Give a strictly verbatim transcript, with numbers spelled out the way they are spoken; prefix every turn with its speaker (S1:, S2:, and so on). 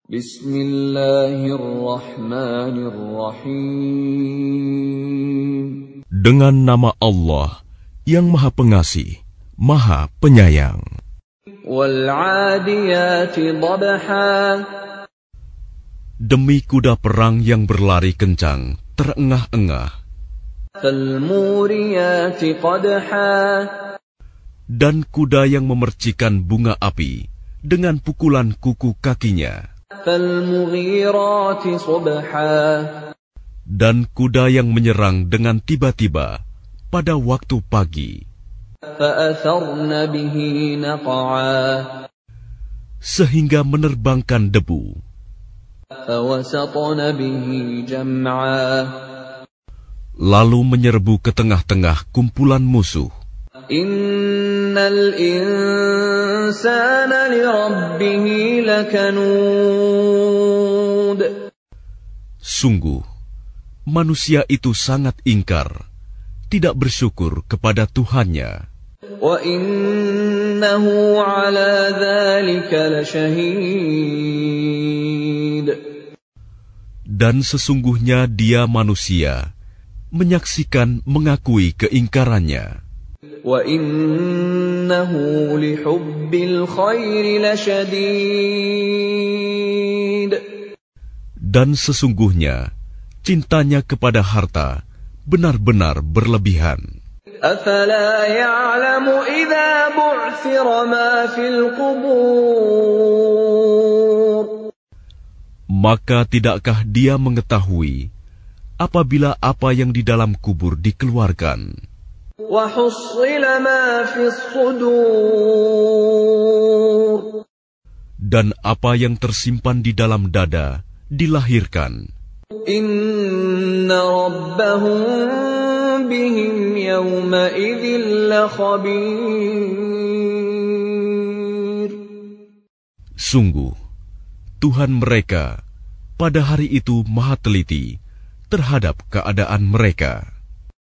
S1: Bismillahirrahmanirrahim.
S2: Dengan nama Allah yang Maha Pengasih, Maha Penyayang.
S1: Wal-'adiyati dhabha.
S2: Demi kuda perang yang berlari kencang, terengah-engah.
S1: Fal-muriyati qadha.
S2: Dan kuda yang memercikan bunga api dengan pukulan kuku kakinya.
S1: Fal-mughirati subha.
S2: Dan kuda yang menyerang dengan tiba-tiba pada waktu pagi.
S1: Fa'atharna bihi naq'a.
S2: Sehingga menerbangkan debu.
S1: Fawasatna bihi jam'a.
S2: Lalu menyerbu ke tengah-tengah kumpulan musuh.
S1: Innal insana lirabbihi lakanud.
S2: Sungguh, manusia itu sangat ingkar, tidak bersyukur kepada Tuhannya.
S1: Wa innahu ala dzalika lasyahid.
S2: Dan sesungguhnya dia manusia, menyaksikan mengakui keingkarannya.
S1: Wa innahu lihubbil khairi lasyadid.
S2: Dan sesungguhnya cintanya kepada harta benar-benar berlebihan.
S1: Afala ya'lamu idza bu'thira ma fil qubur.
S2: Maka tidakkah dia mengetahui apabila apa yang di dalam kubur dikeluarkan?
S1: Wa hussila ma fis sudur.
S2: Dan apa yang tersimpan di dalam dada dilahirkan.
S1: Inna rabbahum bihim yawma idzin lakhabir.
S2: Sungguh, Tuhan mereka pada hari itu maha teliti terhadap keadaan mereka.